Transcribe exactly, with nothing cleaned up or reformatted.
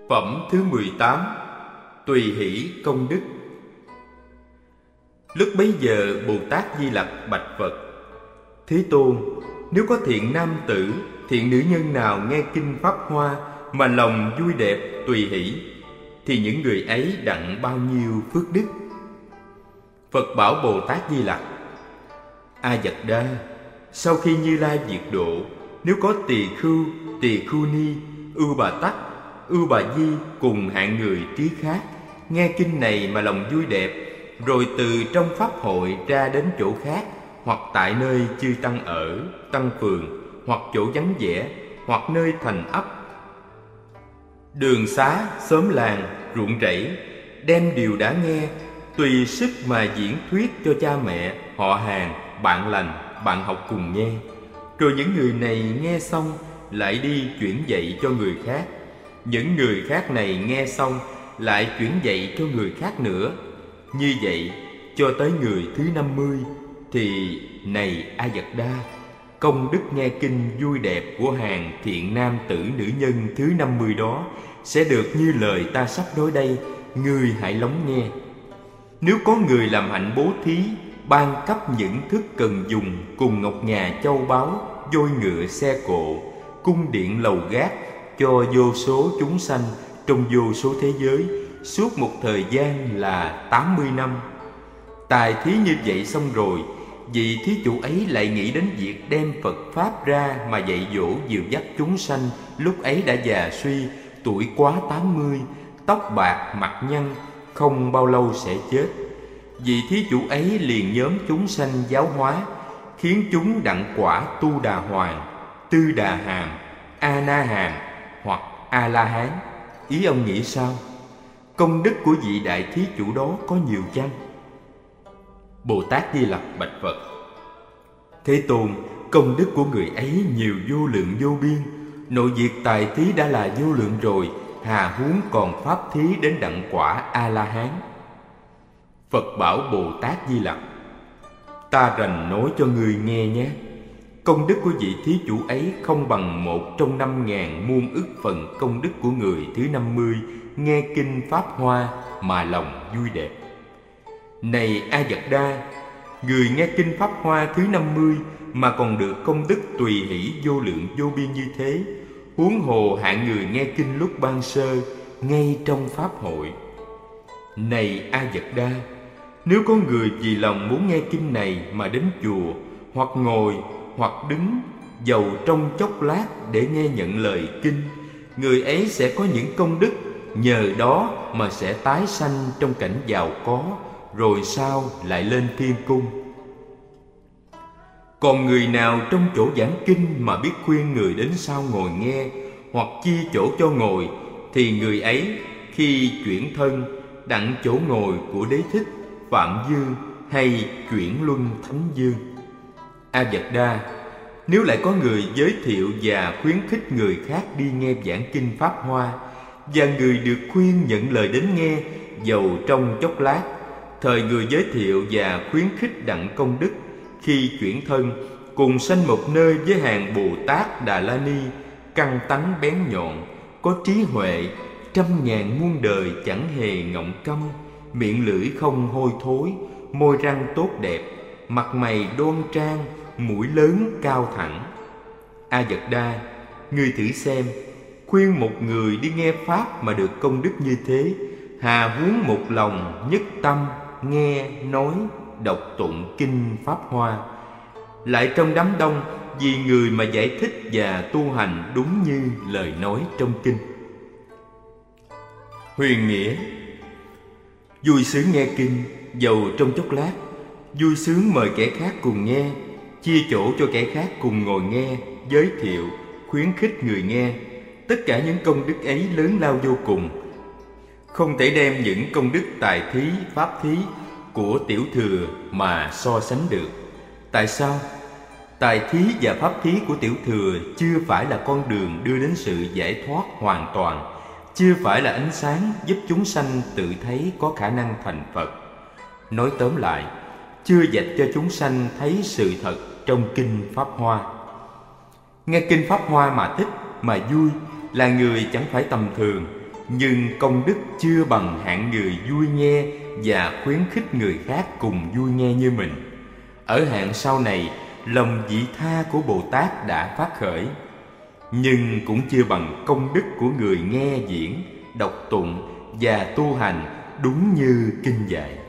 Phẩm thứ mười tám. Tùy hỷ công đức. Lúc bấy giờ Bồ Tát Di Lặc bạch Phật: Thế Tôn, nếu có thiện nam tử, thiện nữ nhân nào nghe kinh Pháp Hoa mà lòng vui đẹp tùy hỷ, thì những người ấy đặng bao nhiêu phước đức? Phật bảo Bồ Tát Di Lặc: A Dật Đa, sau khi Như Lai diệt độ, nếu có tỳ khưu, tỳ khưu ni, ưu bà tắc, ưu bà di cùng hạng người trí khác nghe kinh này mà lòng vui đẹp, rồi từ trong pháp hội ra đến chỗ khác, hoặc tại nơi chư tăng ở, tăng phường, hoặc chỗ vắng vẻ, hoặc nơi thành ấp, đường xá, xóm làng, ruộng rẫy, đem điều đã nghe tùy sức mà diễn thuyết cho cha mẹ, họ hàng, bạn lành, bạn học cùng nghe. Rồi những người này nghe xong lại đi chuyển dạy cho người khác. Những người khác này nghe xong lại chuyển dạy cho người khác nữa. Như vậy cho tới người thứ năm mươi, thì này A Dật Đa, công đức nghe kinh vui đẹp của hàng thiện nam tử nữ nhân thứ năm mươi đó sẽ được như lời ta sắp nói đây. Ngươi hãy lắng nghe. Nếu có người làm hạnh bố thí, ban cấp những thức cần dùng cùng ngọc ngà châu báu, voi ngựa xe cộ, cung điện lầu gác cho vô số chúng sanh trong vô số thế giới suốt một thời gian là tám mươi năm. Tài thí như vậy xong rồi, vị thí chủ ấy lại nghĩ đến việc đem Phật Pháp ra mà dạy dỗ dìu dắt chúng sanh. Lúc ấy đã già suy, tuổi quá tám mươi, tóc bạc mặt nhăn, không bao lâu sẽ chết. Vị thí chủ ấy liền nhóm chúng sanh giáo hóa, khiến chúng đặng quả Tu Đà Hoàng, Tư Đà Hàm, A Na Hàm hoặc A La Hán. Ý ông nghĩ sao? Công đức của vị đại thí chủ đó có nhiều chăng? Bồ Tát Di Lặc bạch Phật: Thế Tôn, công đức của người ấy nhiều vô lượng vô biên. Nội việc tài thí đã là vô lượng rồi, hà huống còn pháp thí đến đặng quả A La Hán. Phật bảo Bồ Tát Di Lặc: Ta rành nói cho người nghe nhé. Công đức của vị thí chủ ấy không bằng một trong năm ngàn muôn ức phần công đức của người thứ năm mươi nghe kinh Pháp Hoa mà lòng vui đẹp. Này A Dật Đa, người nghe kinh Pháp Hoa thứ năm mươi mà còn được công đức tùy hỷ vô lượng vô biên như thế, huống hồ hạng người nghe kinh lúc ban sơ, ngay trong pháp hội. Này A Dật Đa, nếu có người vì lòng muốn nghe kinh này mà đến chùa, hoặc ngồi, hoặc đứng, dầu trong chốc lát để nghe nhận lời kinh, người ấy sẽ có những công đức, nhờ đó mà sẽ tái sanh trong cảnh giàu có, rồi sau lại lên thiên cung. Còn người nào trong chỗ giảng kinh mà biết khuyên người đến sau ngồi nghe, hoặc chia chỗ cho ngồi, thì người ấy khi chuyển thân đặng chỗ ngồi của Đế Thích, Phạm Dương hay chuyển luân Thánh Dương. A Dật Đa, nếu lại có người giới thiệu và khuyến khích người khác đi nghe giảng kinh Pháp Hoa, và người được khuyên nhận lời đến nghe, dầu trong chốc lát, thời người giới thiệu và khuyến khích đặng công đức, khi chuyển thân cùng sanh một nơi với hàng Bồ Tát Đà La Ni, căn tánh bén nhọn, có trí huệ, trăm ngàn muôn đời chẳng hề ngọng câm, miệng lưỡi không hôi thối, môi răng tốt đẹp, mặt mày đoan trang, mũi lớn cao thẳng. A Dật Đa, ngươi thử xem, khuyên một người đi nghe Pháp mà được công đức như thế, hà huống một lòng nhất tâm nghe, nói, đọc tụng kinh Pháp Hoa, lại trong đám đông vì người mà giải thích và tu hành đúng như lời nói trong kinh. Huyền nghĩa: vui sướng nghe kinh, dầu trong chốc lát, vui sướng mời kẻ khác cùng nghe, chia chỗ cho kẻ khác cùng ngồi nghe, giới thiệu, khuyến khích người nghe. Tất cả những công đức ấy lớn lao vô cùng, không thể đem những công đức tài thí, pháp thí của tiểu thừa mà so sánh được. Tại sao? Tài thí và pháp thí của tiểu thừa chưa phải là con đường đưa đến sự giải thoát hoàn toàn, chưa phải là ánh sáng giúp chúng sanh tự thấy có khả năng thành Phật. Nói tóm lại, chưa dạy cho chúng sanh thấy sự thật trong kinh Pháp Hoa. Nghe kinh Pháp Hoa mà thích, mà vui là người chẳng phải tầm thường, nhưng công đức chưa bằng hạng người vui nghe và khuyến khích người khác cùng vui nghe như mình. Ở hạng sau này, lòng vị tha của Bồ Tát đã phát khởi, nhưng cũng chưa bằng công đức của người nghe diễn, đọc tụng và tu hành đúng như kinh dạy.